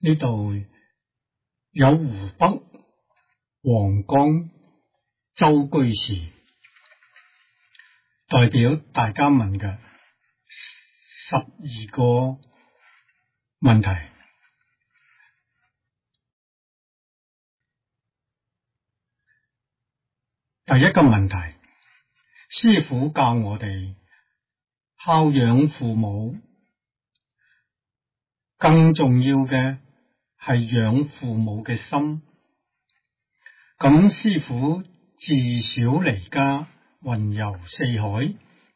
呢度有湖北黃岡周居士代表大家問嘅12個問題。第一個問題，師父教我哋孝養父母，更重要嘅係養父母嘅心。咁師父自小離家，雲遊四海，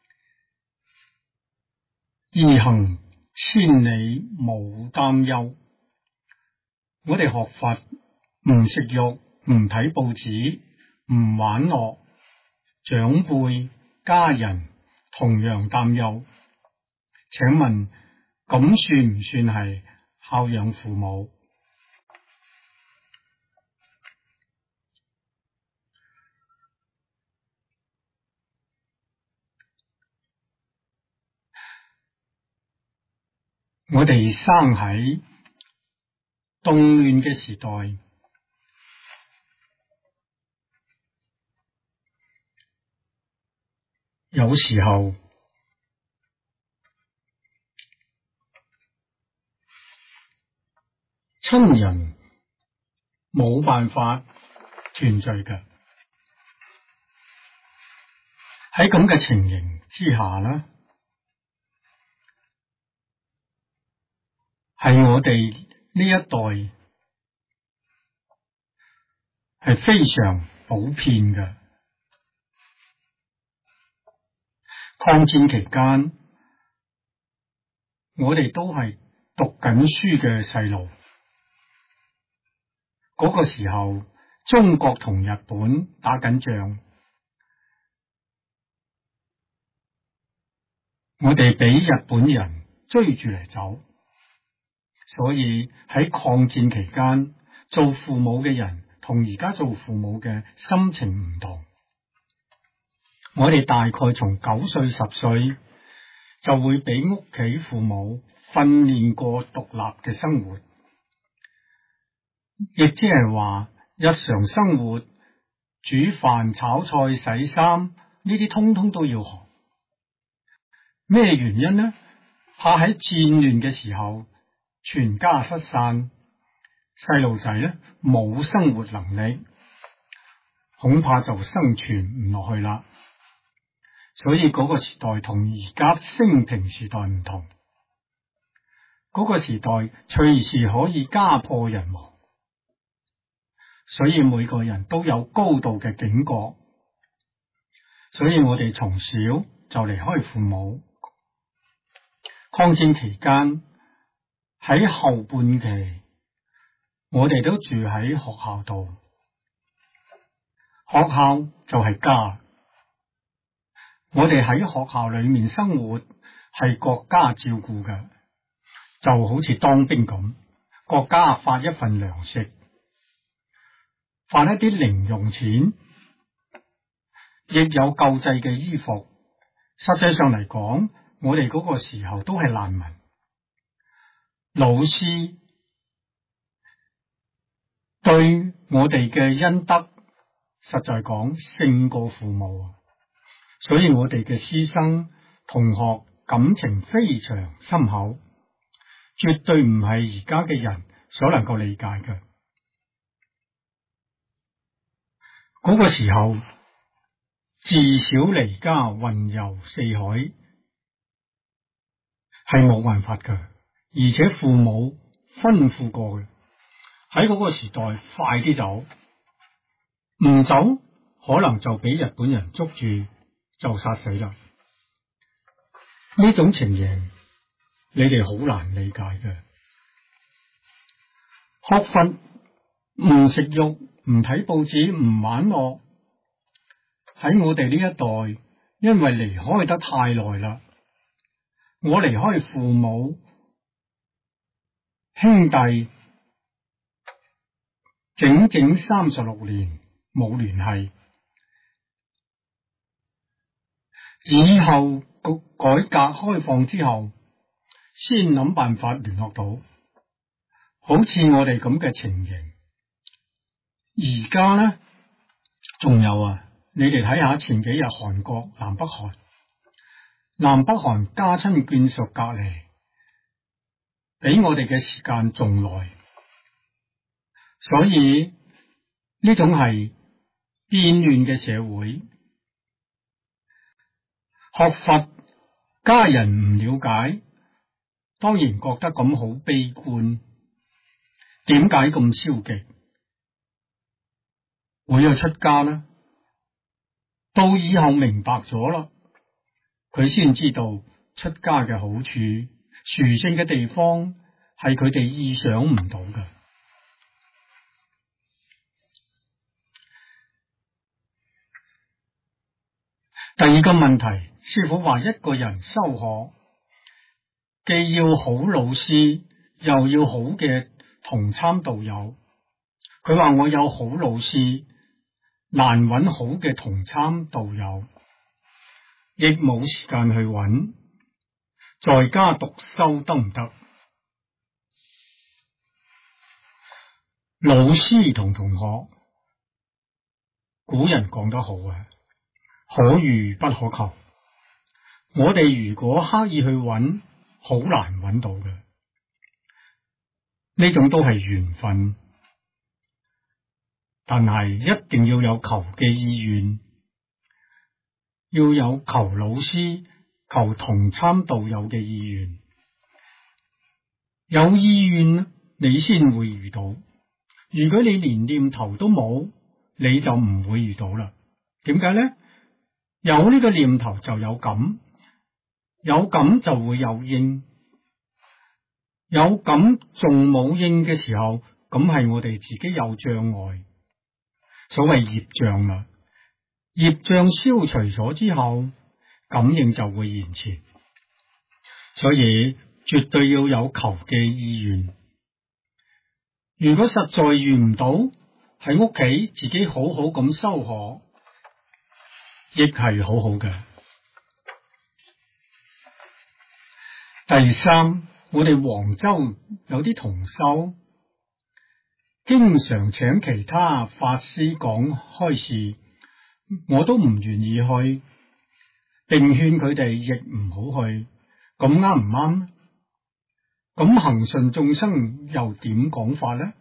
而行千里冇擔憂。我哋學佛唔食肉，唔睇報紙，唔玩樂，長輩家人同樣擔憂。請問咁算唔算係孝養父母？我哋生喺動亂嘅時代，有時候親人冇辦法團聚嘅。喺咁嘅情形之下呢，係我哋呢一代係非常普遍嘅。抗戰期間，我哋都係讀緊書嘅細路。嗰個時候，中國同日本打緊仗，我哋俾日本人追住嚟走，所以喺抗戰期間，做父母嘅人同而家做父母嘅心情唔同。我哋大概從9歲10歲就會俾屋企父母訓練過獨立嘅生活，亦即係話日常生活煮飯、炒菜、洗衫呢啲通通都要學。咩原因呢？怕喺戰亂嘅時候全家失散，細路仔呢冇生活能力，恐怕就生存唔落去啦。所以嗰個時代同而家升平時代唔同，嗰個時代隨時可以家破人亡，所以每個人都有高度嘅警覺。所以我哋從小就離開父母。抗戰期間喺後半期，我哋都住喺學校度，學校就係家。我哋喺學校裏面生活係國家照顧嘅，就好似當兵咁，國家發一份糧食，發一啲零用錢，亦有救濟嘅衣服。實際上嚟講，我哋嗰個時候都係難民。老師對我哋嘅恩德，實在講勝過父母。所以我哋嘅師生同學感情非常深厚，絕對唔係而家嘅人所能夠理解嘅。嗰個時候自小離家，雲遊四海，係冇辦法嘅，而且父母吩咐過嘅，喺嗰個時代快啲走，唔走可能就俾日本人捉住就殺死啦。呢種情形你哋好難理解嘅。學佛唔食肉，唔睇報紙，唔玩樂，喺我哋呢一代，因為離開得太耐啦。我離開父母兄弟整整36年冇聯繫。以後改革開放之後，先諗辦法聯絡到， 好似我哋咁嘅情形，而家咧仲有啊，你哋睇下前幾日韓國南北韓家親眷屬隔離，比我哋嘅時間仲耐，所以呢種係變亂嘅社會。學佛家人唔了解，當然覺得咁好悲觀。點解咁消極？會有出家啦，到以後明白咗啦，佢先知道出家嘅好處、殊勝嘅地方係佢哋意想唔到嘅。第二個問題，師父話一個人修學，既要好老師，又要好嘅同參道友。佢話我有好老師，難揾好嘅同參道友，亦冇時間去揾，在家獨修得唔得？老師同同學，古人講得好啊，可遇不可求。我哋如果刻意去揾，好難揾到嘅。呢種都係緣分，但係一定要有求嘅意願，要有求老師、求同參道友嘅意願。有意願，你先會遇到。如果你連念頭都冇，你就唔會遇到啦。點解呢？有呢個念頭就有感，有感就會有應，有感仲冇應嘅時候，咁係我哋自己有障礙，所謂業障啦。業障消除咗之後，感應就會現前，所以絕對要有求嘅意願。如果實在遇唔到，喺屋企自己好好咁修學，亦係好好嘅。第三，我哋黃州有啲同修，經常請其他法師講開示，我都唔願意去，並勸佢哋亦唔好去，咁啱唔啱？咁恒順眾生又點講法呢？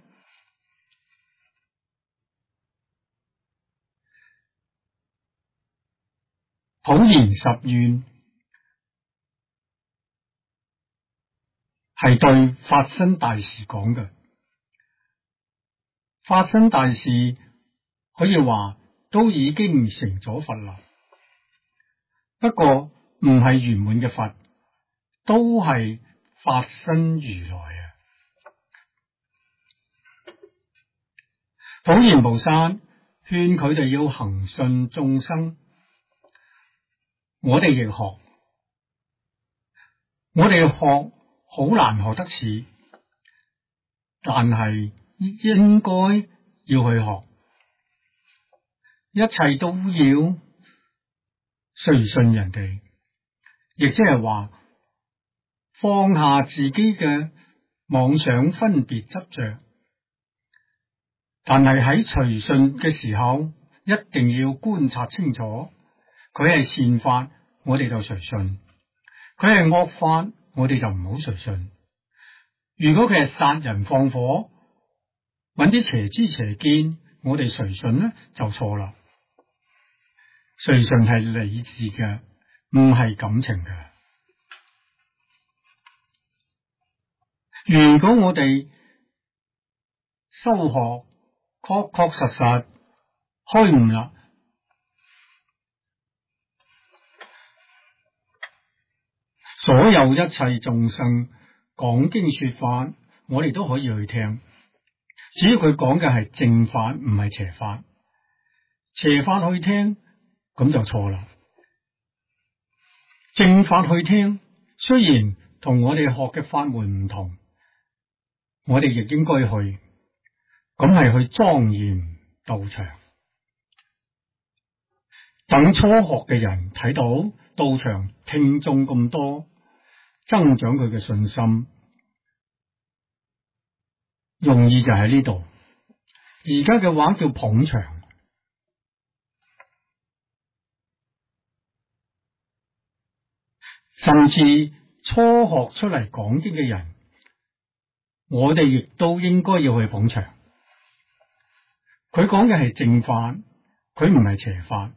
普賢十願係對法身大士講嘅，法身大士可以話都已經成咗佛啦，不過唔係圓滿嘅佛，都係法身如來啊！普賢菩薩勸佢哋要恒順眾生，我哋亦學，我哋學好難學得似，但係應該要去學，一切都要隨順人哋，亦即係話放下自己嘅妄想分別執着，但係喺隨順嘅時候，一定要觀察清楚，佢係善法，我哋就隨順；佢係惡法，我哋就唔好隨順。如果佢係殺人放火，揾啲邪知邪見，我哋隨順呢就錯啦。隨順係理智嘅，唔係感情嘅。如果我哋修學確確實實開悟啦，所有一切眾生講經說法，我哋都可以去聽，只要佢講嘅係正法，唔係邪法。邪法去聽，咁就錯啦。正法去聽，雖然同我哋學嘅法門唔同，我哋亦應該去，咁係去莊嚴道場。等初學嘅人睇到道場聽眾咁多，增長佢嘅信心， 用意就喺呢度。而家嘅話叫捧場，甚至初學出嚟講經嘅人，我哋亦都應該要去捧場。佢講嘅係正法，佢唔係邪法，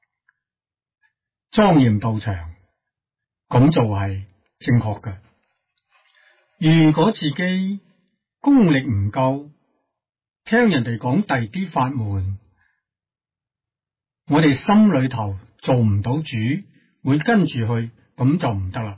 莊嚴道場，咁就係正確嘅。如果自己功力唔夠，聽人哋講第啲法門，我哋心裏頭做唔到主，會跟住去，咁就唔得啦。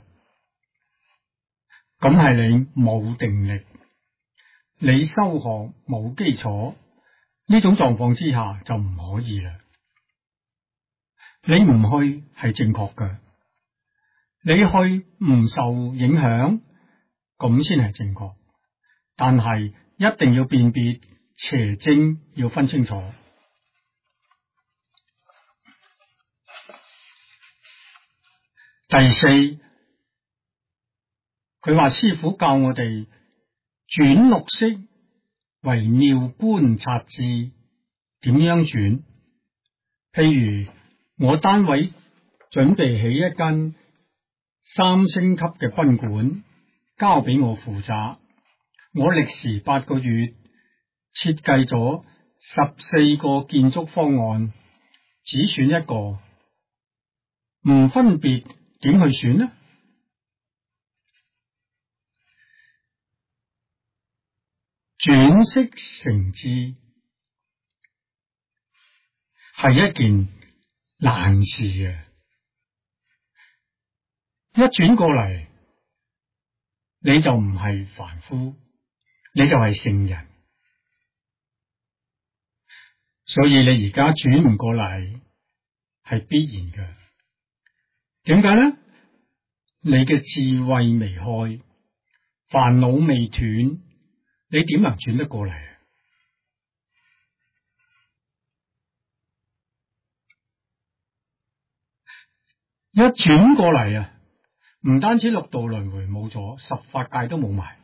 咁係你冇定力，你修學冇基礎，呢種狀況之下就唔可以啦。你唔去係正確嘅，你去唔受影響，咁先係正確。但係一定要辨別邪正，要分清楚。第四，佢話師父教我哋轉綠色為妙觀察智，點樣轉？譬如我單位準備起一間3星級嘅賓館，交俾我負責。我歷時8個月設計咗14個建築方案，只選一個，唔分別點去選呢？轉識成智係一件難事啊！一轉過嚟，你就唔係凡夫，你就係聖人。所以你而家轉唔過嚟係必然嘅。點解呢？你嘅智慧未開，煩惱未斷，你點能轉得過嚟啊？一轉過嚟啊，唔單止六道輪迴冇咗，十法界都冇埋，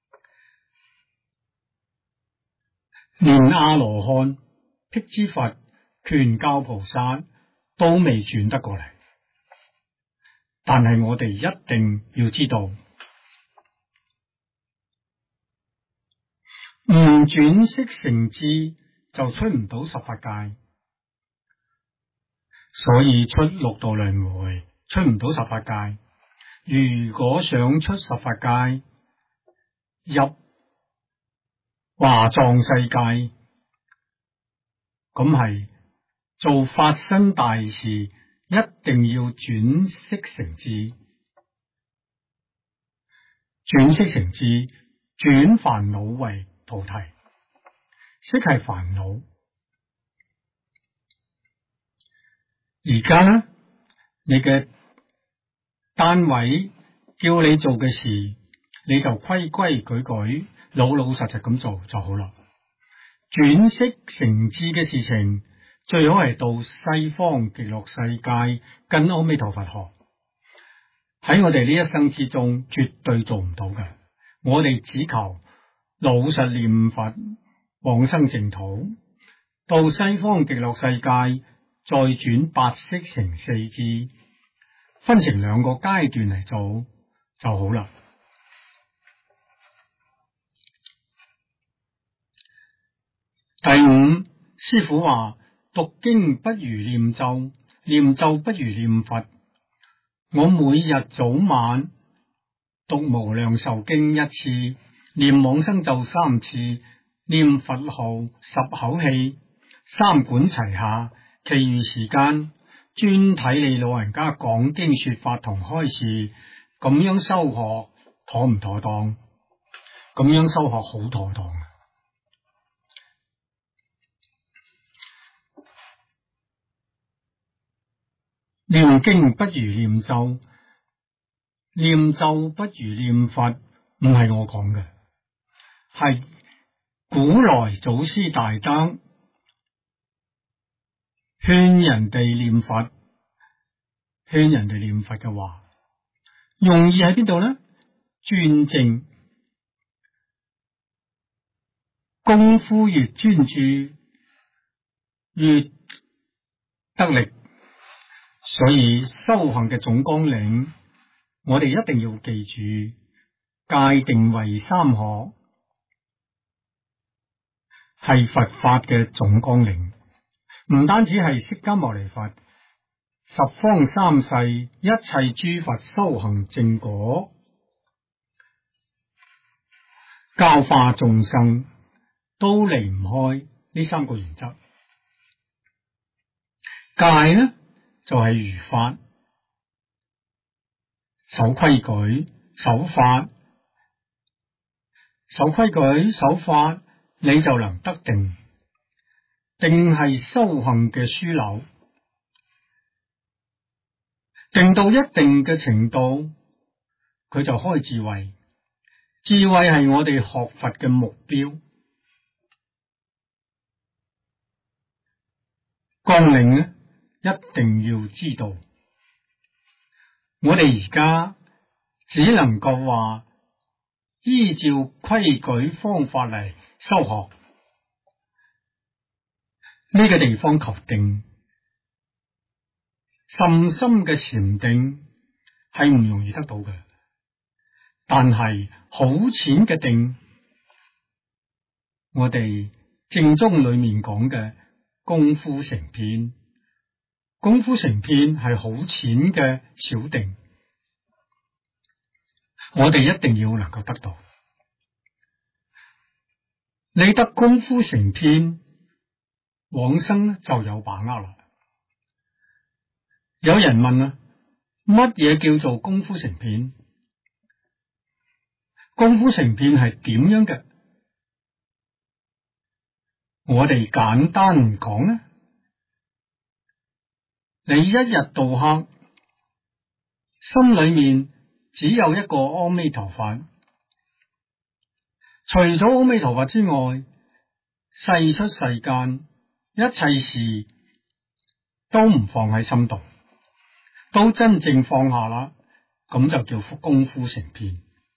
連阿羅漢、辟支佛、權教菩薩都未轉得過嚟。但係我哋一定要知道，唔轉識成智就出唔到十法界，所以出六道輪迴，出唔到十法界。如果想出十法界，入華藏世界，咁係做法身大事，一定要轉識成智。轉識成智，轉煩惱為菩提。識係煩惱。而家呢，你嘅單位叫你做嘅事，你就規規矩矩、老老實實咁做就好啦。轉識成智嘅事情，最好係到西方極樂世界跟阿彌陀佛學。喺我哋呢一生之中，絕對做唔到嘅。我哋只求老實念佛，往生淨土。到西方極樂世界，再轉八識成四智，分成2個階段嚟做就好啦。第五，師父話讀經不如念咒，念咒不如念佛。我每日早晚讀無量壽經1次，念往生咒3次，念佛號10口氣，3管齊下。其餘時間專睇你老人家講經說法同開示，咁樣修學妥唔妥當？咁樣修學好妥當。念經不如念咒，念咒不如念佛，唔係我講嘅，係古來祖師大德勸人哋念佛，勸人哋念佛嘅話，用意喺邊度呢？專正， 功夫越專注，越得力。所以修行嘅總綱領，我哋一定要記住，戒定慧三學係佛法嘅總綱領，唔單止係釋迦牟尼佛十方三世一切諸佛修行正果，教化眾生都離唔開呢三個原則。戒呢就係如法，守規矩、守法，守規矩、守法，你就能得定。定係修行嘅樞紐，定到一定嘅程度，佢就開智慧。智慧係我哋學佛嘅目標。綱領呢，一定要知道。我哋而家只能夠話依照規矩方法嚟修學，呢個地方求定，甚深嘅禪定係唔容易得到嘅，但係好淺嘅定，我哋正宗裏面講嘅功夫成片，功夫成片係好淺嘅小定，我哋一定要能夠得到。你得功夫成片，往生就有把握啦。有人問啊，乜嘢叫做功夫成片？功夫成片係點樣嘅？我哋簡單講咧，你一日到黑心裏面只有一個阿彌陀佛，除咗阿彌陀佛之外，世出世間一切事都唔放喺心度，都真正放下啦，咁就叫功夫成片。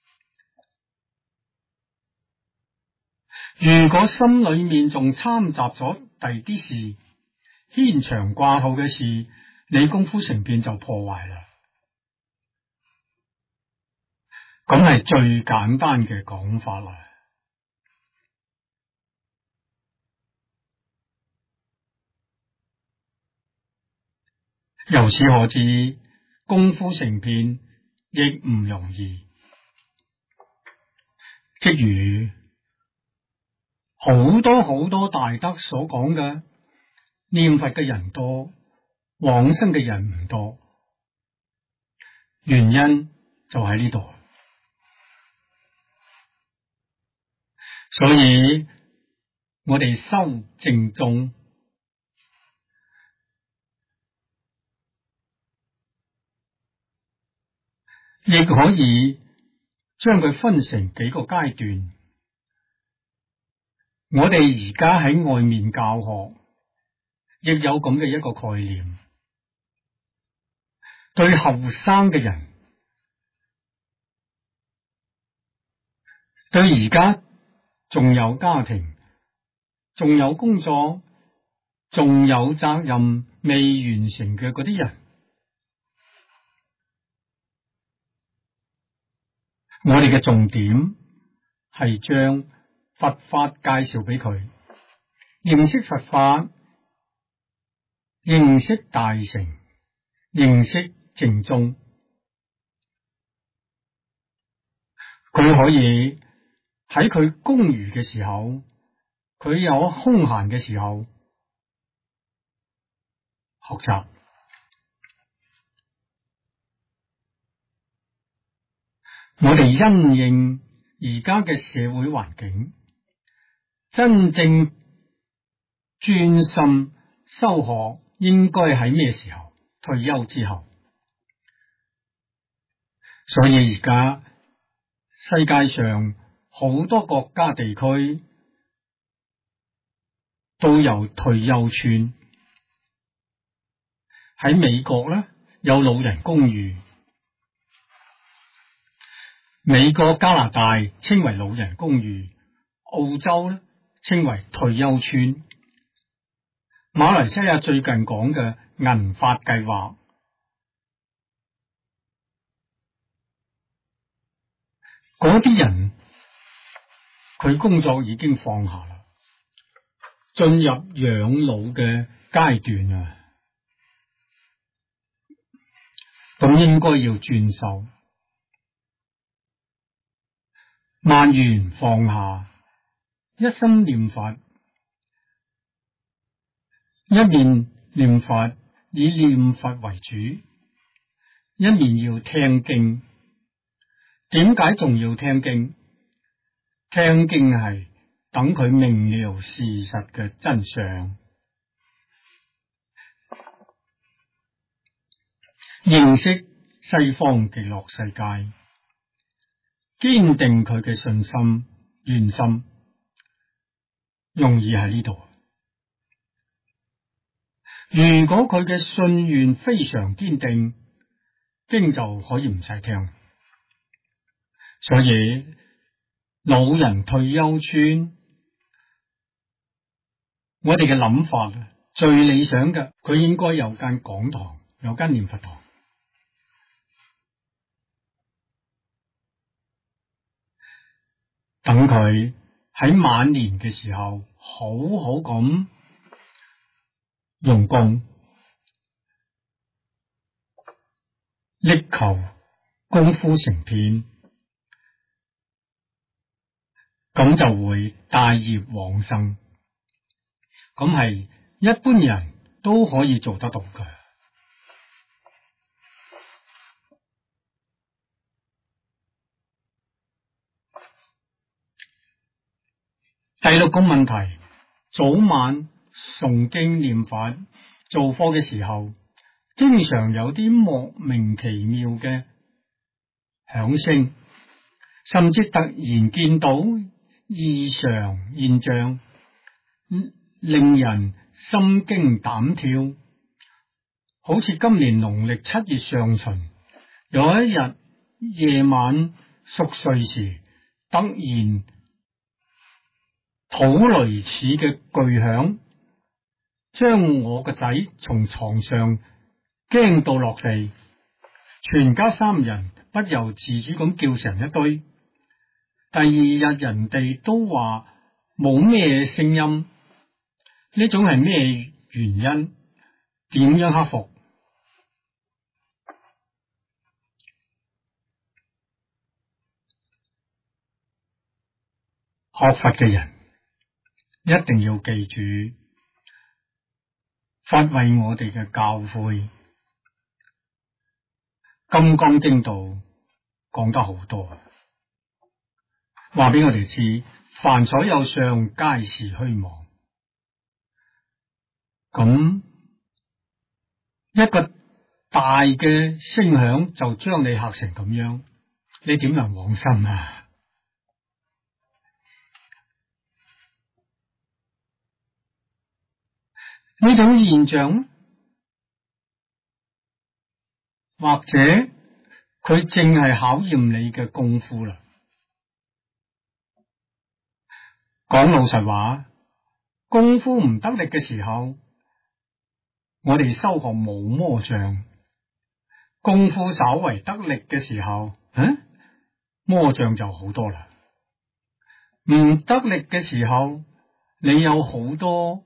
如果心裏面仲摻雜咗第二啲事，牽腸掛肚嘅事，你功夫成片就破壞啦。咁係最簡單嘅講法啦。由此可知，功夫成片亦唔容易。即如好多大德所講嘅，念佛嘅人多，往生嘅人唔多，原因就喺呢度。所以我哋修正宗，亦可以將佢分成幾個階段。我哋而家喺外面教學，亦有咁嘅一個概念，對後生嘅人，對而家仲有家庭、仲有工作、仲有責任未完成嘅嗰啲人，我哋嘅重點係將佛法介紹俾佢，認識佛法，認識大乘，認識正宗。佢可以喺佢公餘嘅時候，佢有空閒嘅時候學習。我哋因應而家嘅社會環境，真正專心修學應該喺咩時候？退休之後。所以而家世界上好多國家地區都有退休村。喺美國咧，有老人公寓，美國加拿大稱為老人公寓，澳洲咧稱為退休村。馬來西亞最近講嘅銀髮計劃，嗰啲人佢工作已經放下啦，進入養老嘅階段啊，咁應該要轉手，萬緣放下，一心念佛，一面念佛以念佛為主，一面要聽經。點解仲要聽經？聽經係等佢明了事實嘅真相，認識西方極樂世界，堅定佢嘅信心願心，容易喺呢度。如果佢嘅信願非常堅定，經就可以唔使聽。所以老人退休村，我哋嘅諗法最理想嘅，佢應該有間講堂，有間念佛堂，等佢喺晚年嘅時候好好咁用功，力求功夫成片，咁就會帶業往生。咁係一般人都可以做得到嘅。第六個問題，早晚誦經念佛做課嘅時候，經常有啲莫名其妙嘅響聲，甚至突然見到異常現象，令人心驚膽跳。好似今年農曆7月上旬，有一日夜晚熟睡時，突然土雷似嘅巨響，將我個仔從床上驚到落地，全家3人不由自主咁叫成一堆。第二日人哋都話冇咩聲音，呢種係咩原因？點樣克服？學佛嘅人一定要記住，佛為我哋嘅教誨，金剛經度講得好多，話俾我哋知，凡所有相，皆是虛妄。咁一個大嘅聲響就將你嚇成咁樣，你點能往生啊？呢種現象，或者佢正係考驗你嘅功夫啦。講老實話，功夫唔得力嘅時候，我哋修學無魔障；功夫稍為得力嘅時候，魔障就好多啦。唔得力嘅時候，你有好多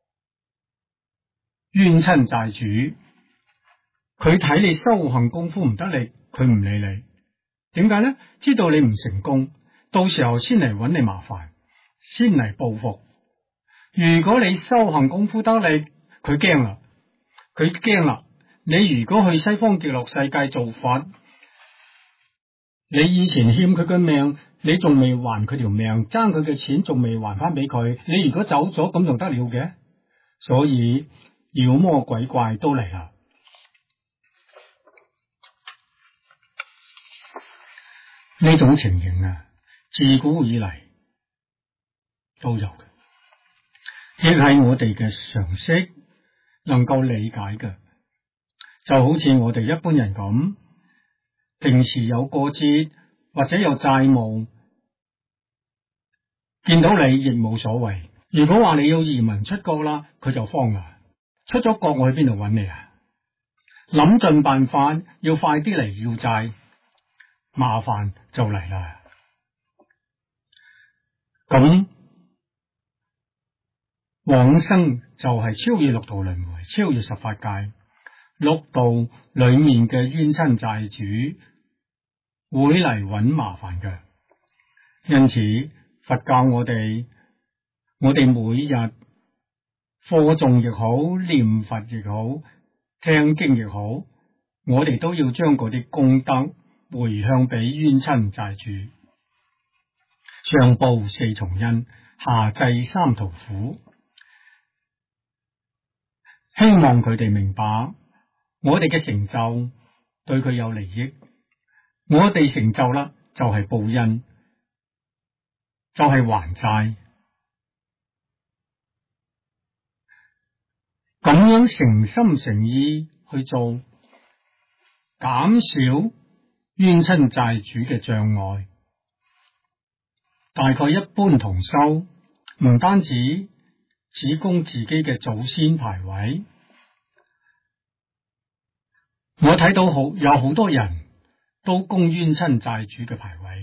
冤親債主，佢睇你修行功夫唔得力，佢唔理你。點解呢？知道你唔成功，到時候先嚟揾你麻煩，先嚟報復。如果你修行功夫得力，佢驚啦。你如果去西方極樂世界做佛，你以前欠佢嘅命，你仲未還佢條命，爭佢嘅錢仲未還翻俾佢，你如果走咗，咁仲得了嘅？所以妖魔鬼怪都嚟啦。呢種情形啊，自古以嚟都有嘅，亦係我哋嘅常識能夠理解嘅。就好似我哋一般人咁，平時有過節或者有債務，見到你亦冇所謂， 如果話你要移民出國啦，佢就慌啦。出咗國我去邊度揾你啊？諗盡辦法要快啲嚟要債，麻煩就嚟啦。咁往生就係超越六道輪迴，超越18界。六道裏面嘅冤親債主會嚟揾麻煩嘅，因此佛教我哋每日課誦亦好，念佛亦好，聽經亦好，我哋都要將嗰啲功德回向俾冤親債主，上報四重恩，下濟三途苦，希望佢哋明白我哋嘅成就對佢有利益，我哋成就啦就係報恩，就係還債，咁樣誠心誠意去做，減少冤親債主嘅障礙，大概一般同修唔單止只供自己嘅祖先牌位，我睇到有好多人都供冤親債主嘅牌位。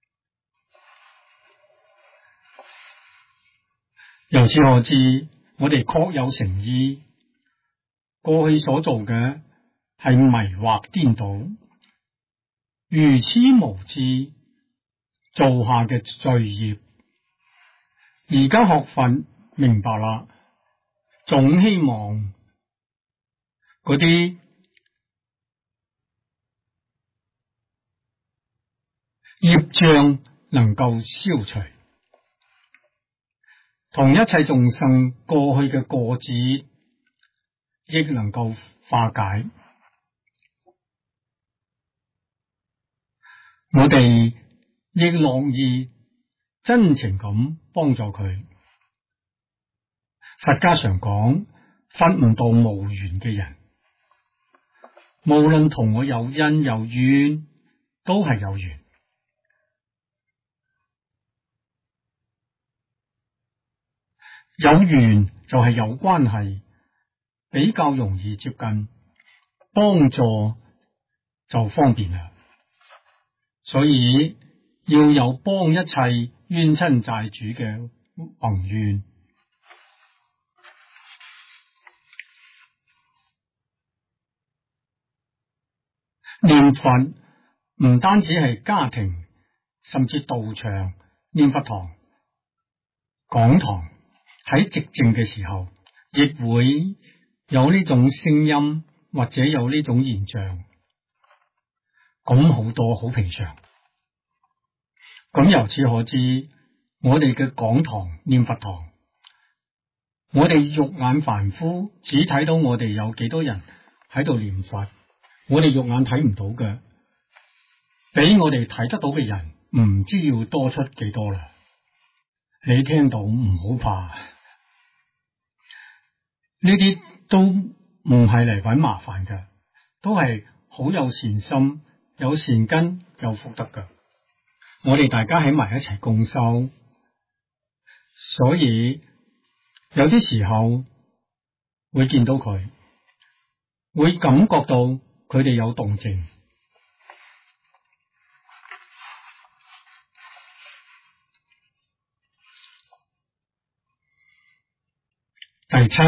由此可知，我哋確有誠意，過去所做嘅係迷惑顛倒、愚痴無知做下嘅罪業。而家學佛明白啦，總希望嗰啲業障能夠消除，同一切眾生過去嘅過節亦能夠化解。我哋亦樂意真情咁幫助佢。佛家常講，佛唔度無緣嘅人，無論同我有恩有怨，都係有緣。有緣就係有關係，比較容易接近，幫助就方便啦。所以要有幫一切冤親債主嘅宏願。念佛唔單止係家庭，甚至道場、念佛堂、講堂，喺寂靜嘅時候，亦會有呢種聲音，或者有呢種現象。咁好多好平常。咁由此可知，我哋嘅講堂、念佛堂，我哋肉眼凡夫只睇到我哋有幾多人喺度念佛，我哋肉眼睇唔到嘅，比我哋睇得到嘅人唔知要多出幾多啦。你聽到唔好怕，呢啲都唔係嚟搵麻煩嘅，都係好有善心、有善根、有福德嘅。我哋大家喺埋一齊共修，所以有啲時候會見到佢，會感覺到佢哋有動靜。第七，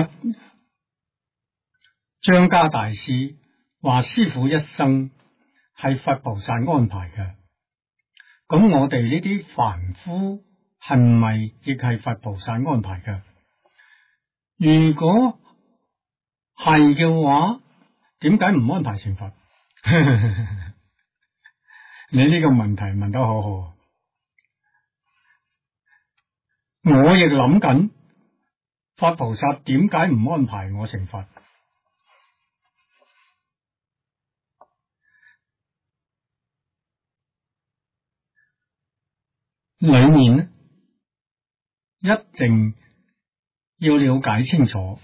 張家大師話師父一生係佛菩薩安排嘅，咁我哋呢啲凡夫係咪亦係佛菩薩安排嘅？如果係嘅話，點解唔安排成佛？你呢個問題問得好好，我亦諗緊佛菩薩點解唔安排我成佛？裏面呢，一定要了解清楚。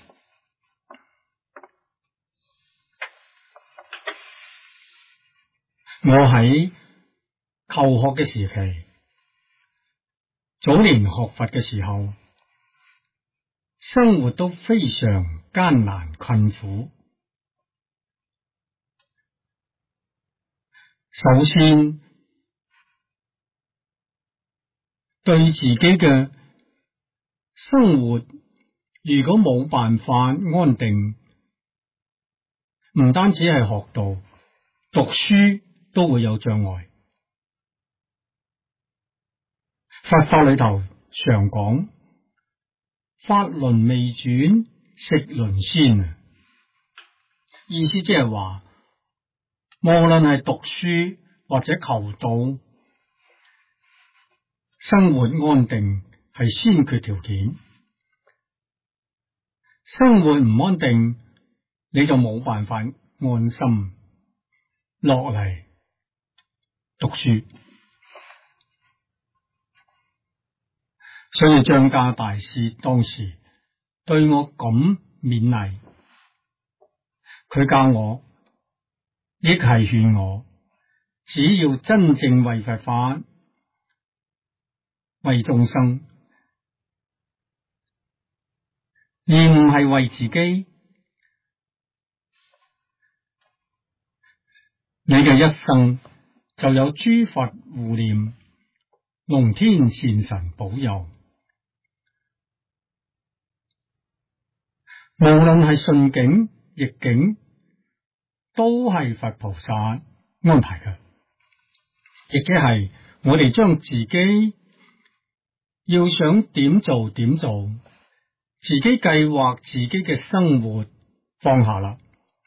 我喺求學嘅時期，早年學佛嘅時候， 生活都非常艱難困苦。首先，對自己嘅生活如果冇辦法安定，唔單止係學道，讀書都會有障礙。佛法裏頭常講，法輪未轉，食輪先。意思即係話，無論係讀書或者求道，生活安定係先決條件。生活唔安定，你就冇辦法安心落嚟讀書。所以張家大師當時對我咁勉勵，佢教我，亦係勸我，只要真正為佛法、為眾生，而唔係為自己，你嘅一生就有諸佛護念、龍天善神保佑。無論係順境逆境，都係佛菩薩安排嘅，亦即係我哋將自己要想點做點做，自己計劃自己嘅生活放下啦，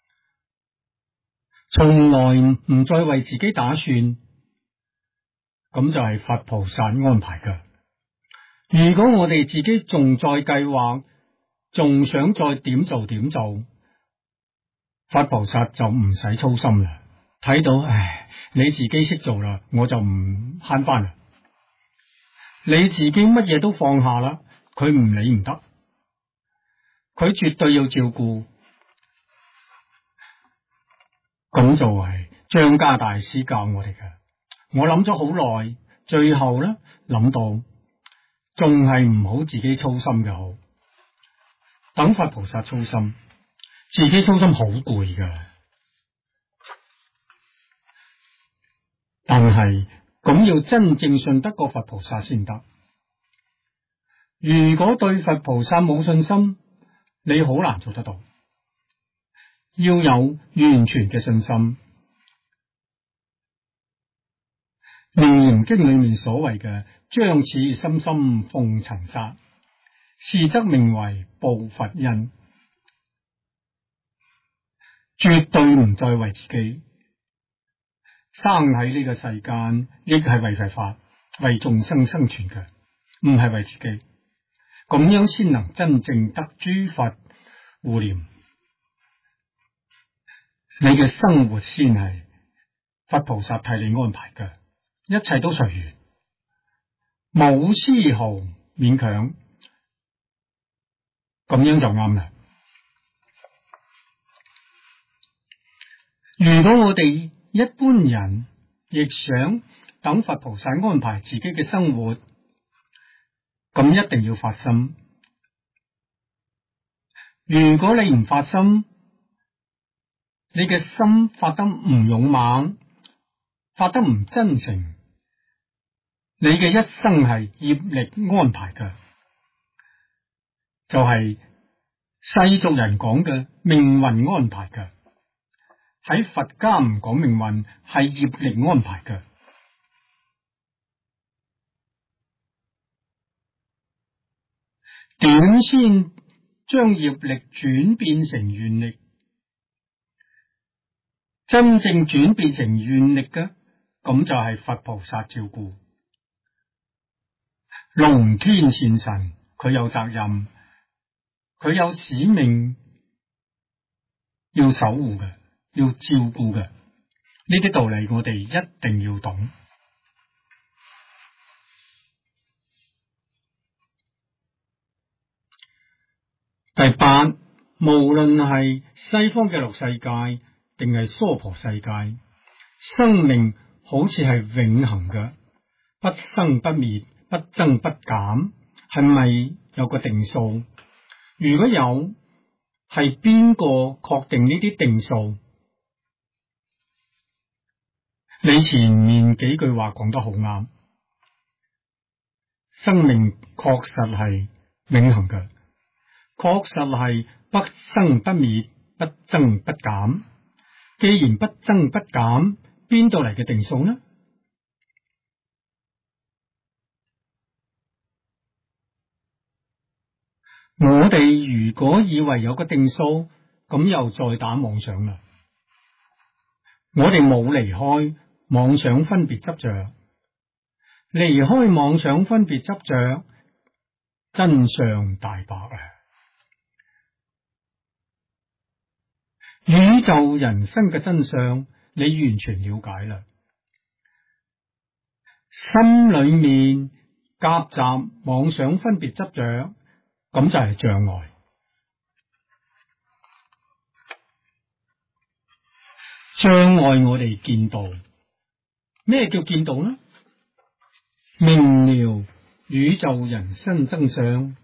從來唔再為自己打算，咁就係佛菩薩安排嘅。如果我哋自己仲在計劃，仲想再點做點做，佛菩薩就唔使操心啦。睇到，唉，你自己識做啦，我就唔慳翻啦。你自己乜嘢都放下啦，佢唔理唔得，佢絕對要照顧。咁就係張家大師教我哋嘅。我諗咗好耐，最後咧諗到，仲係唔好自己操心嘅好。等佛菩薩操心，自己操心好攰噶。但係咁要真正信得過佛菩薩先得。如果對佛菩薩冇信心，你好難做得到。要有完全嘅信心。楞嚴經裏面所謂嘅將此心心奉塵剎，是則名為報佛恩，絕對唔再為自己，生喺呢個世間亦係為佛法、為眾生生存嘅，唔係為自己。咁樣先能真正得諸佛護念。你嘅生活先係佛菩薩替你安排嘅，一切都隨緣，冇絲毫勉強。咁樣就啱啦。如果我哋一般人亦想等佛菩薩安排自己嘅生活，咁一定要發心。如果你唔發心，你嘅心發得唔勇猛，發得唔真誠，你嘅一生係業力安排嘅。就係世俗人講嘅命運安排嘅，喺佛家唔講命運，係業力安排嘅。點先將業力轉變成願力？真正轉變成願力嘅，咁就係佛菩薩照顧。龍天善神，佢有責任。佢有使命要守護嘅，要照顧嘅，呢啲道理我哋一定要懂。第八，無論係西方嘅六世界定係娑婆世界，生命好似係永恆嘅，不生不滅，不增不減，係咪有個定數？ 如果有，係邊個確定呢啲定數？你前面幾句話講得好啱，生命確實係永恆嘅，確實係不生不滅，不增不減。既然不增不減，邊度嚟嘅定數呢？我哋如果以為有個定數，咁又再打妄想啦。我哋冇離開妄想分別執着，離開妄想分別執着，真相大白啊！宇宙人生嘅真相，你完全了解啦。心裏面夾雜妄想分別執着，咁就係障礙。障礙我哋見到，咩叫見到呢？明了宇宙人生真相。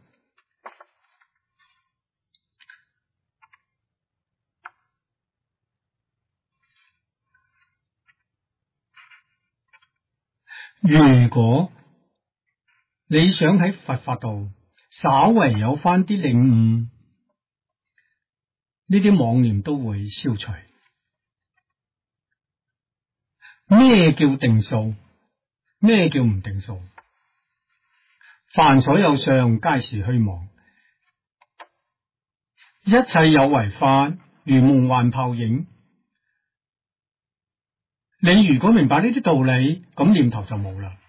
如果你想喺佛法度稍為有翻啲領悟，呢啲妄念都會消除。咩叫定數？咩叫唔定數？凡所有相，皆是虛妄。一切有為法，如夢幻泡影。你如果明白呢啲道理，咁念頭就冇啦。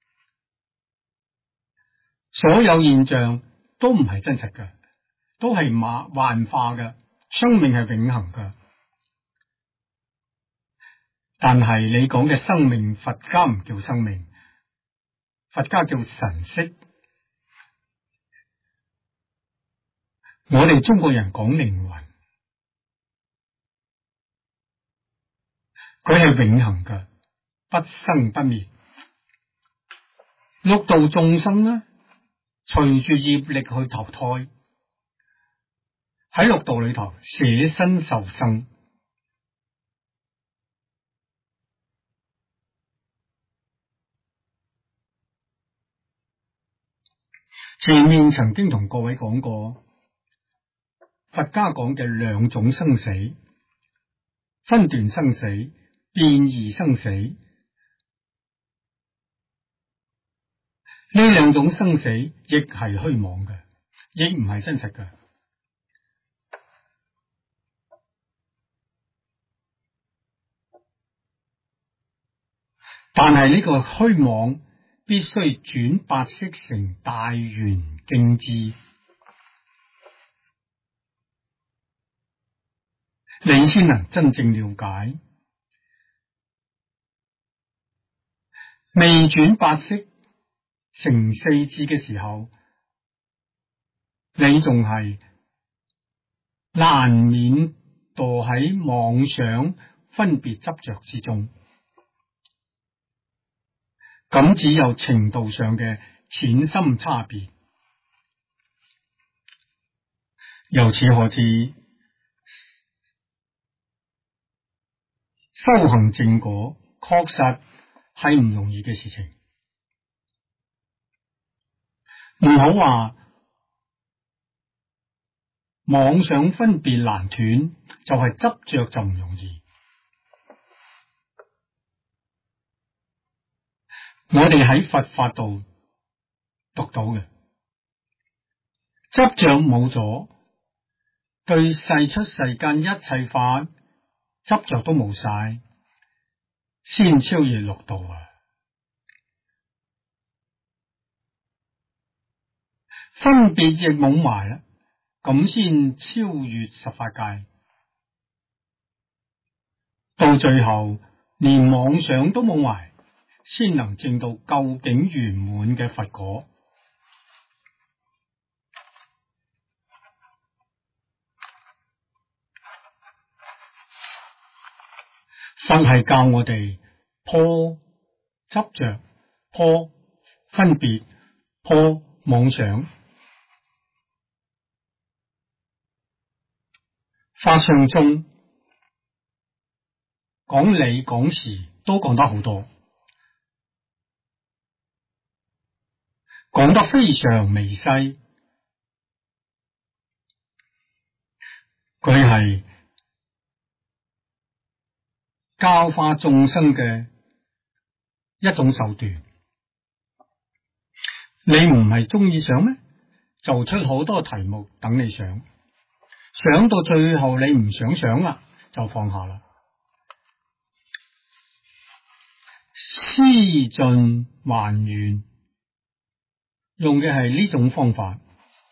所有現象都唔係真實嘅，都係幻化嘅。生命係永恆嘅，但係你講嘅生命，佛家唔叫生命，佛家叫神識。我哋中國人講靈魂，佢係永恆嘅，不生不滅。六道眾生呢，隨住業力去投胎，喺六道裏頭捨身受生。前面曾經同各位講過，佛家講嘅兩種生死，分段生死、變異生死，呢兩種生死亦係虛妄嘅，亦唔係真實嘅。但係呢個虛妄必須轉八識成大圓鏡智，你先能真正了解。未轉八識成四智嘅時候，你仲係難免墮喺妄想分別執着之中。咁只有程度上嘅淺深差別。由此可知，修行正果確實係唔容易嘅事情。唔好話妄想分別難斷，就係執着就唔容易。我哋喺佛法度讀到嘅，執着冇咗，對世出世間一切法執着都冇晒，先超越六道啊！分別亦冇埋啦，咁先超越十法界，到最後連妄想都冇埋，先能證到究竟圓滿嘅佛果。佛係教我哋破執着、破分別、破妄想。 法相宗講理講事都講得好多，講得非常微細，佢係教化眾生嘅一種手段。你唔係中意想咩？做出好多題目等你想，想到最後你唔想想啦，就放下啦。思盡還原用嘅係呢種方法。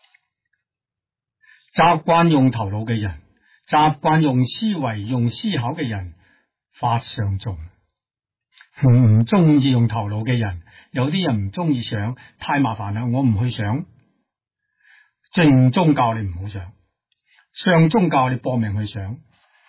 習慣用頭腦嘅人，習慣用思維用思考嘅人，法相宗。唔中意用頭腦嘅人，有啲人唔中意想，太麻煩啦，我唔去想。正宗教你唔好想，上宗教你搏命去想。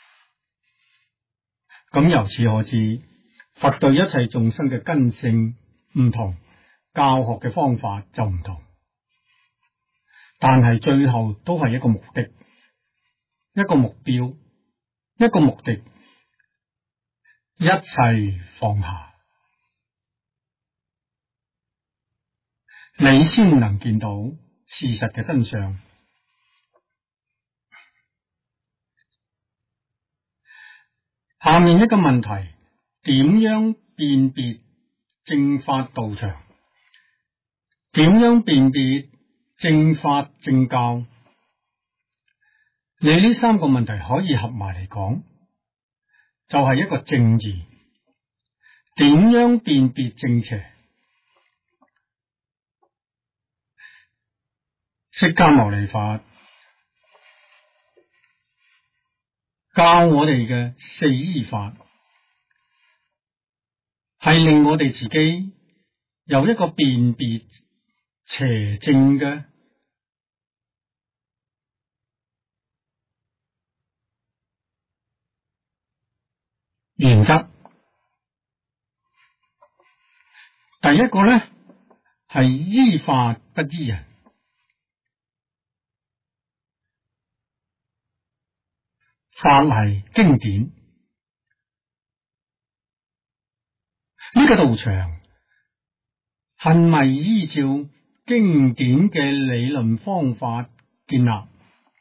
咁由此可知，佛對一切眾生嘅根性唔同，教學嘅方法就唔同，但係最後都係一個目的，一個目標，一個目的，一切放下，你先能見到事實嘅真相。下面一個問題，點樣辨別正法道場？點樣辨別正法正教？你呢三個問題可以合埋嚟講，就係一個正字。點樣辨別正邪？釋迦牟尼佛教我哋嘅四依法，係令我哋自己有一個辨別邪正嘅原則。第一個咧係依法不依人。法係經典，呢個道場係咪依照經典嘅理論方法建立？呢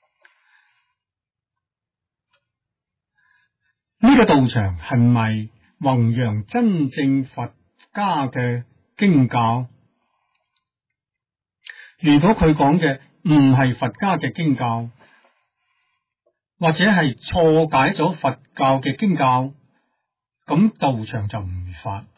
個道場係咪弘揚真正佛家嘅經教？如果佢講嘅唔係佛家嘅經教，或者係錯解咗佛教嘅經教，咁道場就唔如法。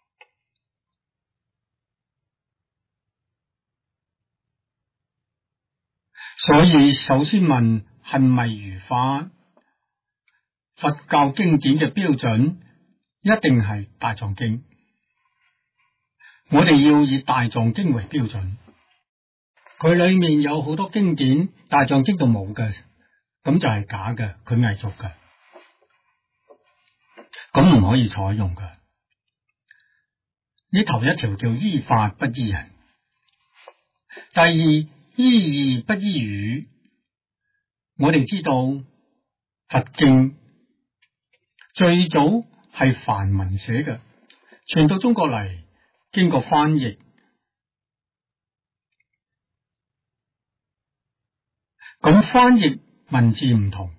所以首先問係咪如法？佛教經典嘅標準一定係大藏經，我哋要以大藏經為標準。佢裏面有好多經典，大藏經度冇嘅，咁就係假嘅，佢偽造嘅，咁唔可以採用嘅。呢頭一條叫依法不依人，第二依義不依語。我哋知道佛經最早係梵文寫嘅，傳到中國嚟，經過翻譯，咁翻譯文字唔同，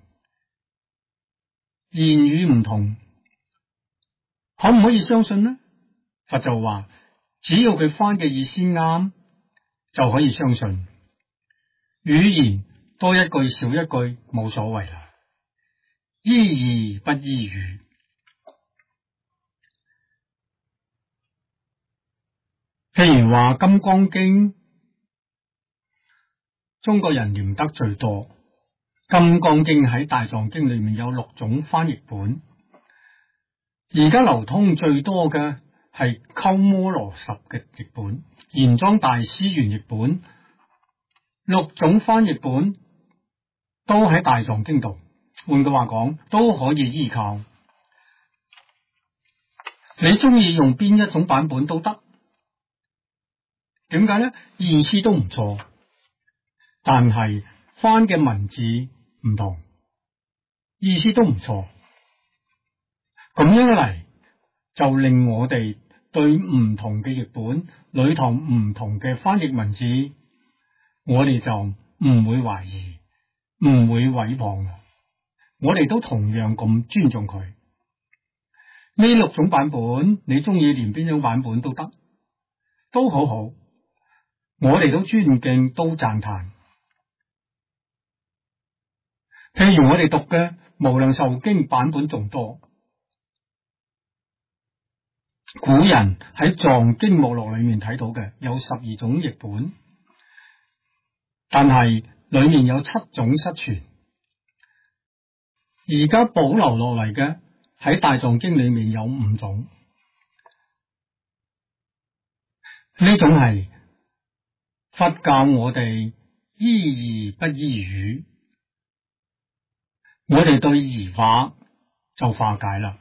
言語唔同，可唔可以相信呢？佛就話，只要佢翻嘅意思啱，就可以相信。語言多一句少一句冇所謂啦。依義不依語。譬如話《金剛經》，中國人念得最多。《金剛經》喺大藏經裏面有6種翻譯本，而家流通最多嘅係鳩摩羅什嘅譯本，玄奘大師原譯本，6種翻譯本都喺大藏經度。換句話講，都可以依靠。你中意用邊一種版本都得。點解呢？意思都唔錯，但係翻嘅文字唔同， 意思都唔錯。咁樣一嚟，就令我哋對唔同嘅譯本裏頭唔同嘅翻譯文字，我哋就唔會懷疑，唔會毀謗，我哋都同樣咁尊重佢。呢6種版本，你中意連邊種版本都得，都好好，我哋都尊敬，都讚嘆。譬如我哋讀嘅無量壽經版本仲多，古人喺藏經目錄裏面睇到嘅有12種譯本，但係裏面有7種失傳，而家保留落嚟嘅喺大藏經裏面有5種，呢種係佛教我哋依義不依語，我哋對疑惑就化解啦。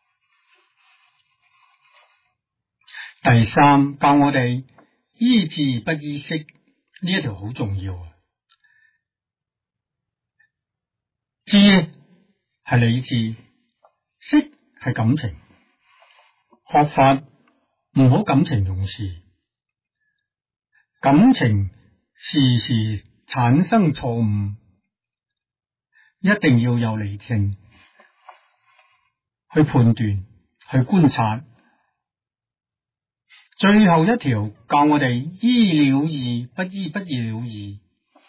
第三，教我哋依智不依識，呢一條好重要啊！智係理智，識係感情。學法唔好感情用事，感情時時產生錯誤，一定要有理性去判斷、去觀察。最後一條教我哋依了義，不依不了義。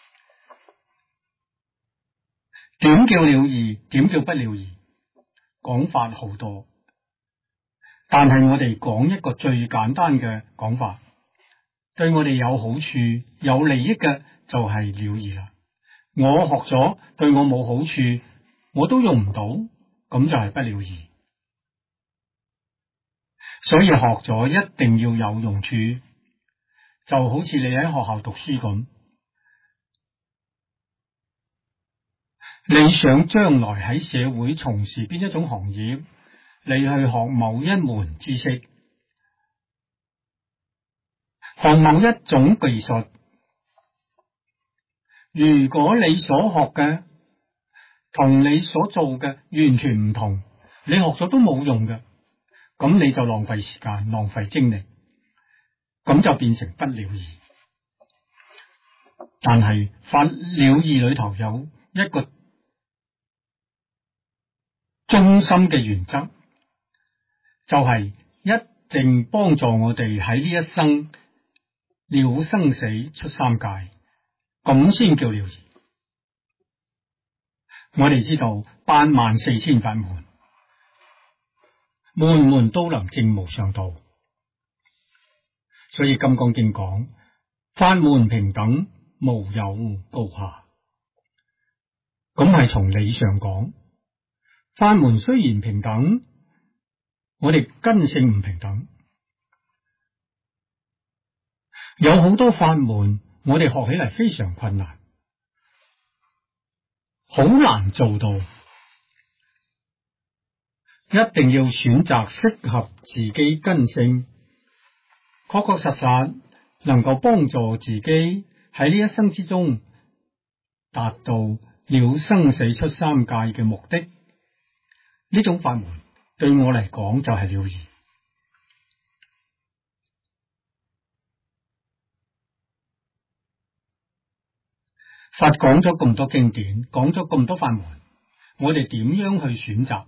點叫了義？點叫不了義？講法好多，但係我哋講一個最簡單嘅講法，對我哋有好處、有利益嘅就係了義啦。我學咗對我冇好處，我都用唔到，咁就係不了義。所以學咗一定要有用處，就好似你喺學校讀書咁，你想將來喺社會從事邊一種行業，你去學某一門知識，學某一種技術，如果你所學嘅同你所做嘅完全唔同，你學咗都冇用嘅，咁你就浪費時間，浪費精力，咁就變成不了義。但係法了義裏頭有一個中心嘅原則，就係一定幫助我哋喺呢一生了生死出三界，咁先叫了義。我哋知道84000法門，門門都能證無上道，所以《金剛經》講法門平等，無有高下。咁係從理上講，法門雖然平等，我哋根性唔平等，有好多法門我哋學起嚟非常困難，好難做到。一定要選擇適合自己根性，確確實實能夠幫助自己喺呢一生之中達到了生死出三界嘅目的。呢種法門對我嚟講就係了義。佛講咗咁多經典，講咗咁多法門，我哋點樣去選擇？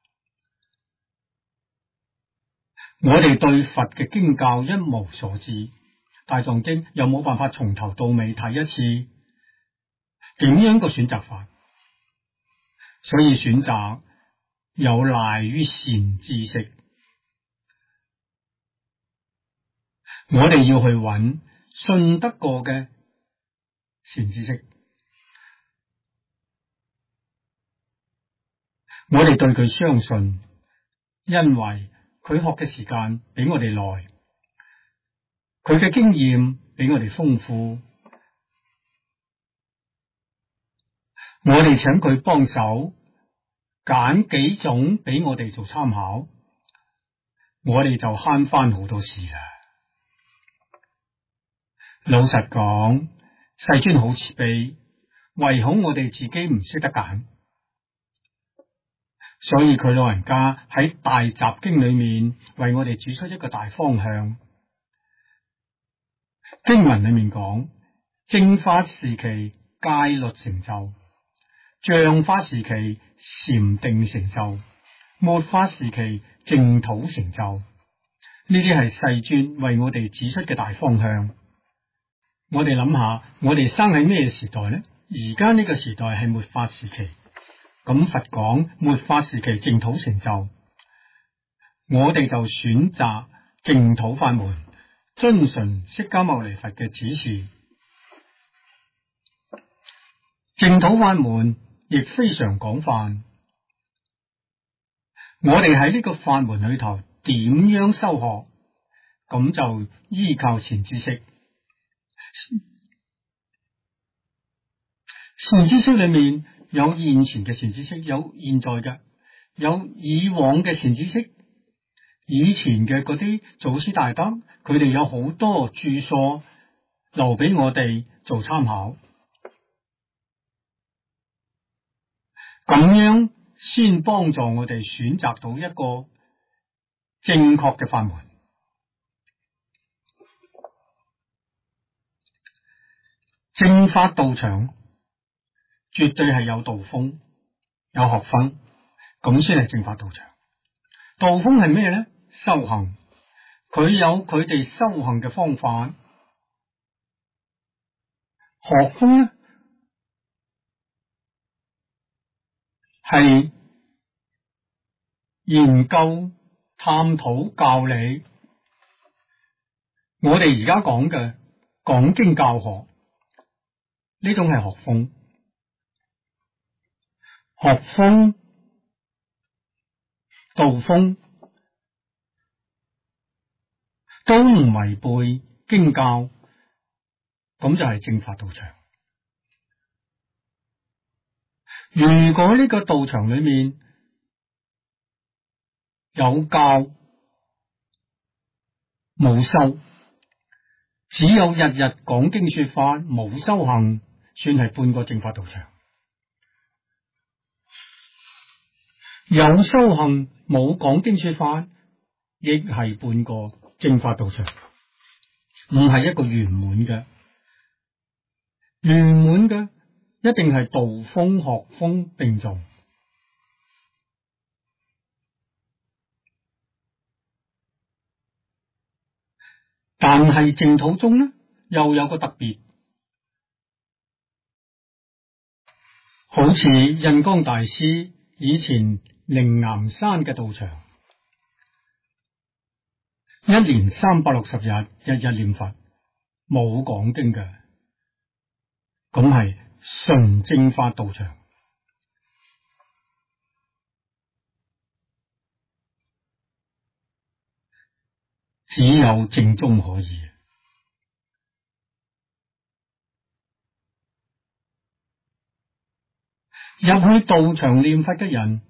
我哋對佛嘅經教一無所知，大藏經又冇辦法從頭到尾睇一次，點樣個選擇法？所以選擇有賴於善知識，我哋要去揾信得過嘅善知識，我哋對佢相信，因為佢學嘅時間比我哋耐，佢嘅經驗比我哋豐富，我哋請佢幫手揀幾種俾我哋做參考，我哋就慳翻好多事啦。老實講，世尊好慈悲，唯恐我哋自己唔識得揀。 所以佢老人家喺大集經裏面為我哋指出一個大方向。經文裏面講，正法時期戒律成就，像法時期禪定成就，末法時期淨土成就。呢啲係世尊為我哋指出嘅大方向。我哋諗下，我哋生喺咩時代呢？而家呢個時代係末法時期，咁佛講末法時期淨土成就，我哋就選擇淨土法門，遵循釋迦牟尼佛嘅指示。淨土法門亦非常廣泛，我哋喺呢個法門裏頭點樣修學，咁就依靠善知識。善知識裏面有現前嘅善知識，有現在嘅，有以往嘅善知識。以前嘅嗰啲祖師大德，佢哋有好多著述留俾我哋做參考，咁樣先幫助我哋選擇到一個正確嘅法門。正法道場絕對係有道風，有學分，咁先係正法道場。道風係咩呢？修行，佢有佢哋修行嘅方法。學風呢，係研究、探討、教理。我哋而家講嘅講經教學，呢種係學風。學風、道風都唔違背經教，咁就係正法道場。如果呢個道場裏面有教冇修，只有日日講經說法冇修行，算係半個正法道場。有修行冇講經說法，亦係半個正法道場，唔係一個圓滿嘅。圓滿嘅一定係道風學風並重。但係淨土中呢，又有個特別，好似印光大師以前靈岩山嘅道場，一年360日，日日念佛，冇講經嘅，咁係純正法道場。只有正宗可以。入去道場念佛嘅人，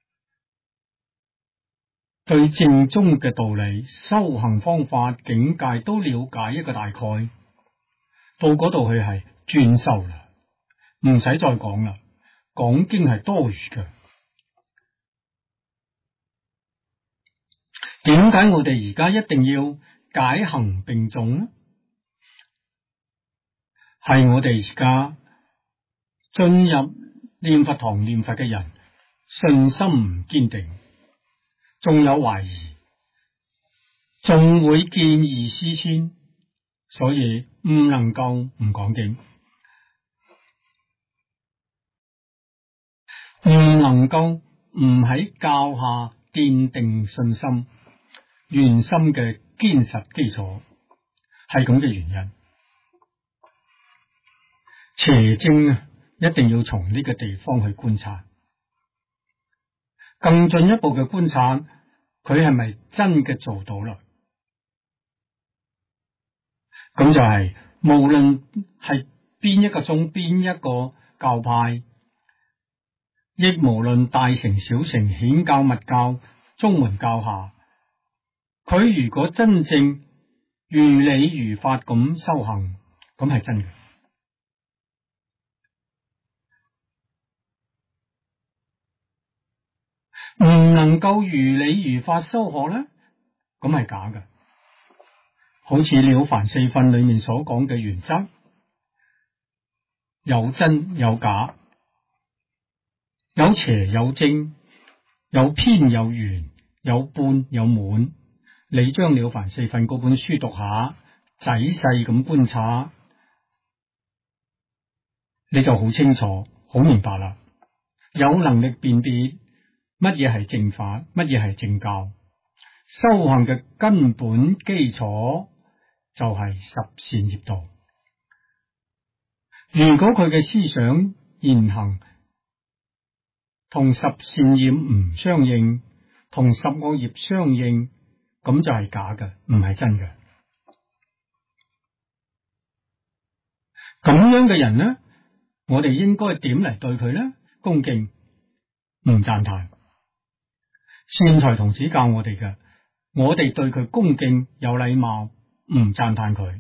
對正宗嘅道理、修行方法、境界都了解一個大概，到嗰度去係專修啦，唔使再講啦，講經係多餘嘅。點解我哋而家一定要解行並重呢？係我哋而家進入念佛堂念佛嘅人信心唔堅定，仲有懷疑，仲會見異思遷，所以唔能夠唔講經，唔能夠唔喺教下奠定信心、願心嘅堅實基礎，係咁嘅原因。邪正啊，一定要從呢個地方去觀察，更進一步嘅觀察，佢係咪真嘅做到啦？咁就係無論係邊一個宗、邊一個教派，亦無論大乘、小乘、顯教、密教、宗門教下，佢如果真正如理如法咁修行，咁係真嘅。 唔能夠如理如法修學咧，咁係假嘅。好似《了凡四訓》裏面所講嘅原則，有真有假，有邪有正，有偏有圓，有半有滿。你將《了凡四訓》嗰本書讀下，仔細咁觀察，你就好清楚好明白啦，有能力辨別乜嘢係正法，乜嘢係正教。修行嘅根本基礎就係十善業道。如果佢嘅思想言行同十善業唔相應，同十惡業相應，咁就係假嘅，唔係真嘅。咁樣嘅人呢，我哋應該點嚟對佢呢？恭敬，唔讚歎。善財童子教我哋嘅，我哋對佢恭敬有禮貌，唔讚歎佢。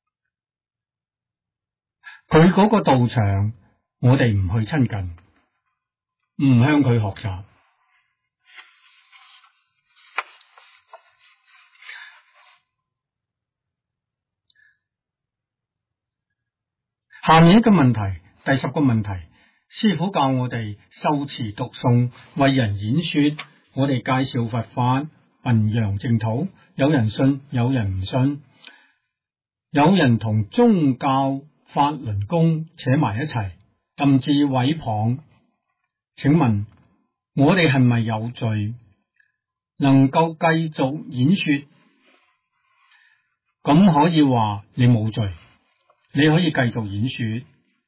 佢嗰個道場，我哋唔去親近，唔向佢學習。下面一個問題，第10個問題，師父教我哋修持讀誦，為人演說，我哋介紹佛法，弘揚淨土，有人信，有人唔信，有人同宗教法輪功扯埋一齊，甚至毀謗。請問我哋係咪有罪？能夠繼續演說？咁可以話你冇罪。你可以繼續演說。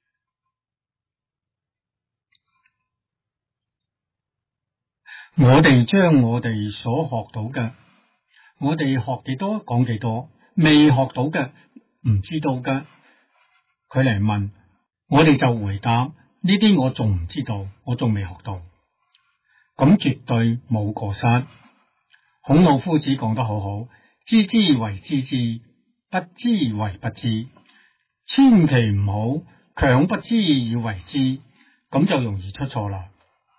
我哋將我哋所學到嘅，我哋學幾多講幾多，未學到嘅，唔知道嘅，佢嚟問，我哋就回答呢啲我仲唔知道，我仲未學到，咁絕對冇過失。孔老夫子講得好好，知之為知之，不知為不知。千祈唔好強不知以為知，咁就容易出錯啦。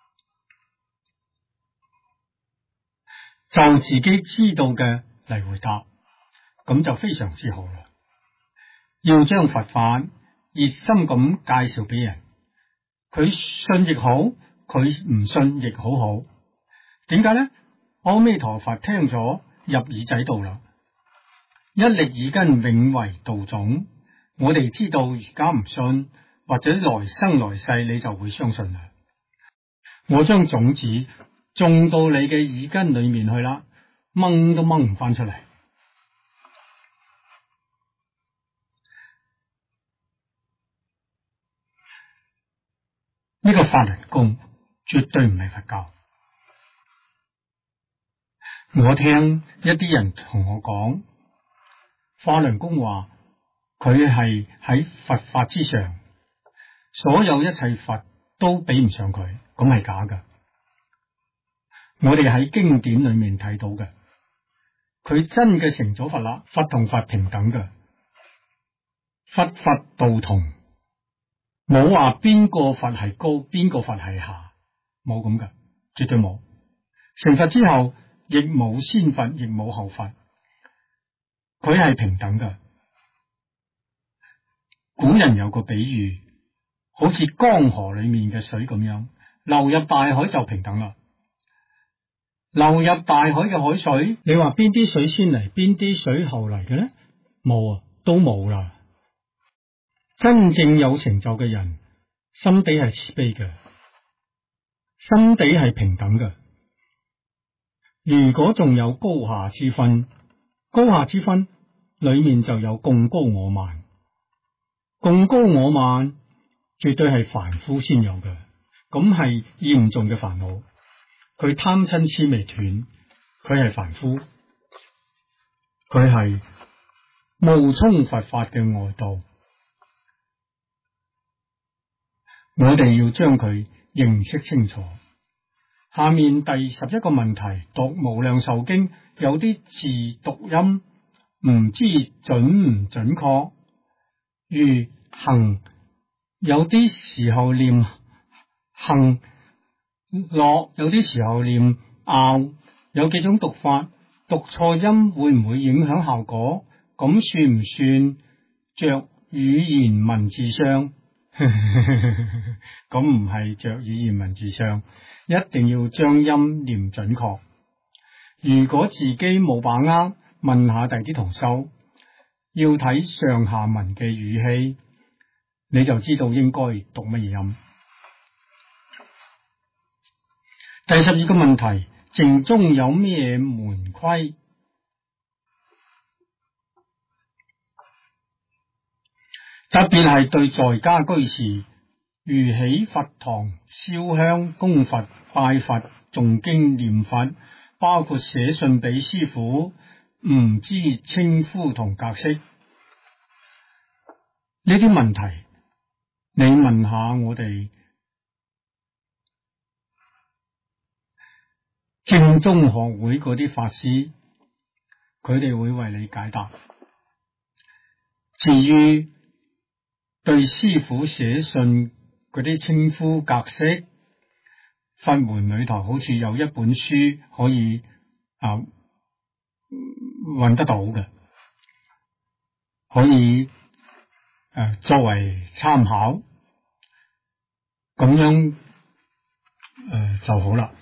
就自己知道嘅嚟回答，咁就非常之好啦。要將佛法熱心咁介紹俾人，佢信亦好，佢唔信亦好好。點解呢？阿彌陀佛聽咗入耳仔度啦，一力耳根永為道種。我哋知道而家唔信，或者來生來世你就會相信啦。我將種子種到你嘅耳根裏面去啦，掹都掹唔翻出嚟。呢個法輪功絕對唔係佛教。我聽一啲人同我講，法輪功話佢係喺佛法之上，所有一切佛都比唔上佢，咁係假㗎。我哋喺經典裏面睇到嘅，佢真嘅成咗佛啦，佛同佛平等嘅，佛佛道同，冇話邊個佛係高，邊個佛係下，冇咁㗎，絕對冇。成佛之後，亦冇先佛，亦冇後佛，佢係平等嘅。古人有個比喻，好似江河裏面嘅水咁樣，流入大海就平等啦。流入大海嘅海水，你話邊啲水先嚟，邊啲水後嚟嘅呢？冇啊，都冇啦。真正有成就嘅人，心地係慈悲嘅，心地係平等嘅。如果仲有高下之分，高下之分裏面就有貢高我慢。貢高我慢絕對係凡夫先有嘅，咁係嚴重嘅煩惱。佢貪嗔痴未斷，佢係凡夫，佢係冒充佛法嘅外道。我哋要將佢認識清楚。下面第11個問題，讀無量壽經有啲字讀音唔知準唔準確，如行有啲時候念行， 落有啲時候念拗，有幾種讀法，讀錯音會唔會影響效果？咁算唔算着語言文字上？咁唔係着語言文字上，一定要將音念準確。如果自己冇把握，問下第啲同修，要睇上下文嘅語氣，你就知道應該讀乜嘢音。第12個問題，靜中有咩門規？特別係對在家居士，如起佛堂、燒香、供佛、拜佛、誦經、念佛，包括寫信俾師父，唔知稱呼同格式，呢啲問題，你問下我哋正宗學會嗰啲法師，佢哋會為你解答。至於對師父寫信嗰啲稱呼格式，法門裏頭好似有一本書可以揾得到嘅，可以作為參考，咁樣就好啦。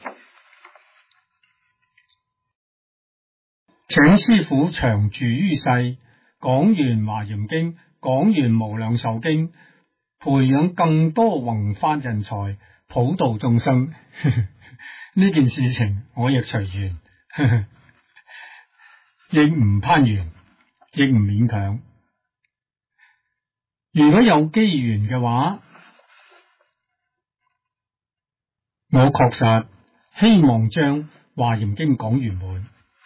請師父長住於世，講完華嚴經，講完無量壽經，培養更多弘法人才，普度眾生。呢件事情我亦隨緣，亦唔攀緣，亦唔勉強。如果有機緣嘅話，我確實希望將華嚴經講圓滿。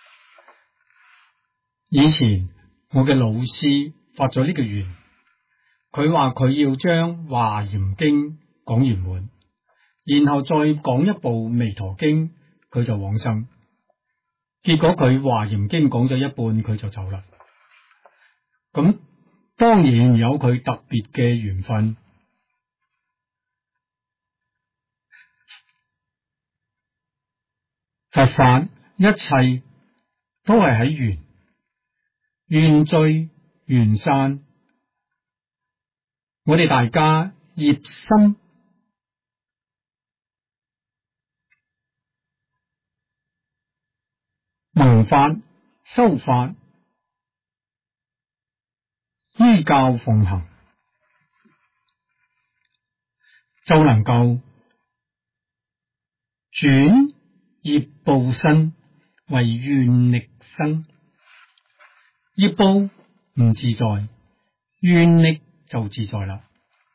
以前我嘅老師發咗呢個願，佢話佢要將華嚴經講圓滿，然後再講一部彌陀經，佢就往生。結果佢華嚴經講咗一半，佢就走啦。咁當然有佢特別嘅緣分。佛法一切都係喺緣，緣聚緣散。我哋大家業深，弘法修法，依教奉行，就能夠轉業報身為願力生。業報唔自在，願力就自在啦。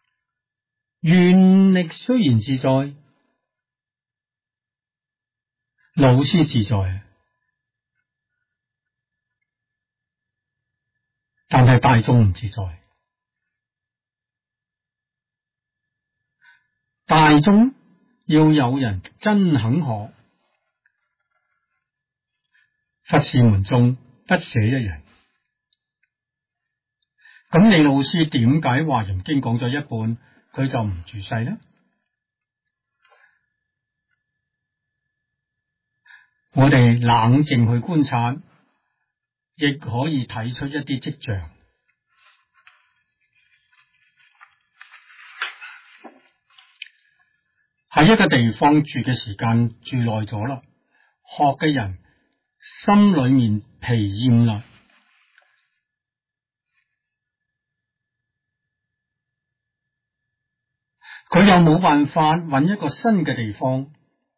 願力雖然自在，老師自在，但係大眾唔自在。大眾要有人真肯學，佛事門中不捨一人。咁你老師點解華嚴經講咗一半，佢就唔住世呢？我哋冷靜去觀察，亦可以睇出一啲跡象。喺一個地方住嘅時間住耐咗啦，學嘅人心裏面疲厭啦，佢又冇辦法揾一個新嘅地方，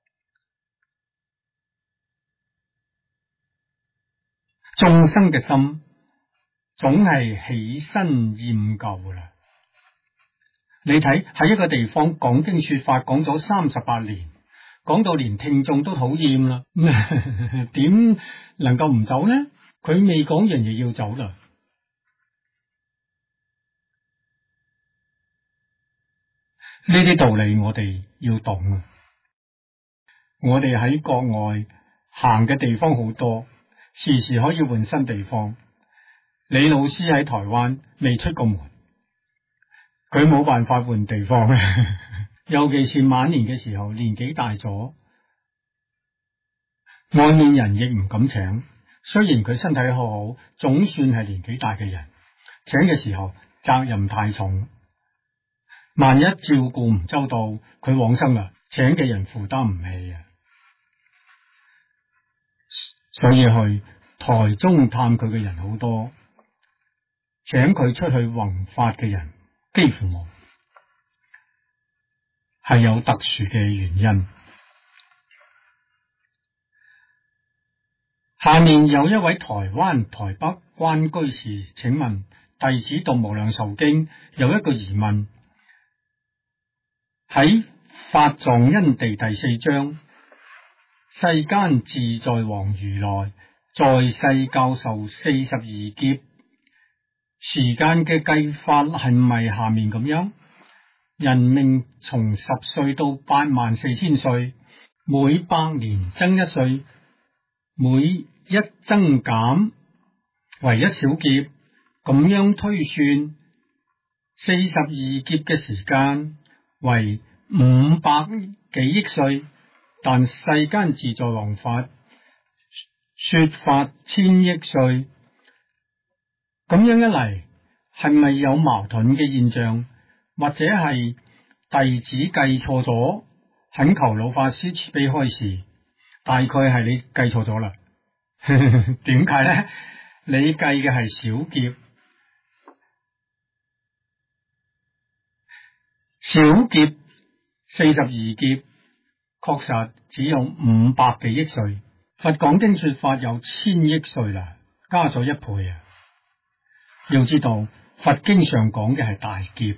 眾生嘅心總係起身厭舊噶啦。你睇喺一個地方講經說法講咗38年，講到連聽眾都討厭啦，點能夠唔走呢？佢未講完就要走啦。呢啲道理我哋要懂啊！我哋喺國外行嘅地方好多，時時可以換新地方。李老師喺台灣未出過門，佢冇辦法換地方， 尤其是晚年嘅時候，年紀大咗，外面人亦唔敢請。雖然佢身體好，總算係年紀大嘅人，請嘅時候責任太重，萬一照顧唔周到，佢往生啦，請嘅人負擔唔起啊！所以去台中探佢嘅人好多，請佢出去弘法嘅人幾乎冇，係有特殊嘅原因。下面有一位台灣台北關居士請問，弟子讀無量壽經有一個疑問，喺法藏因地第四章，世間自在王如來在世教授42劫時間嘅計法係咪下面咁樣？人命從10歲到84000歲，每100年增1歲，每一增減為1小劫，咁樣推算42劫嘅時間為500幾億歲，但世間自在王法說法1000億歲，咁樣一嚟係咪有矛盾嘅現象？或者係弟子計錯咗？懇求老法師慈悲開示。大概係你計錯咗啦。點解呢？你計嘅係小劫，小劫42劫確實只有500幾億歲，佛講經說法有1000億歲啦，加咗1倍啊！要知道佛經上講嘅係大劫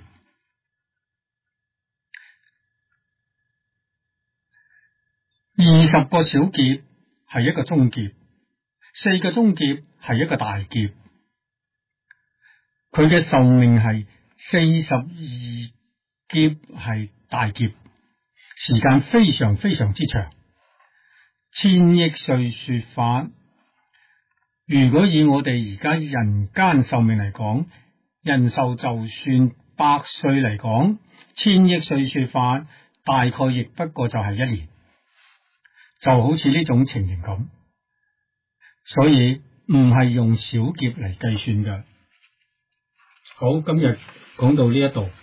，20個小劫係一個中劫，4個中劫係一個大劫，佢嘅壽命係42劫係大劫，時間非常非常之長，1000億歲說法。如果以我哋而家人間壽命嚟講，人壽就算100歲嚟講，1000億歲說法大概亦不過就係1年，就好似呢種情形咁，所以唔係用小劫嚟計算嘅。好，今日講到呢一度。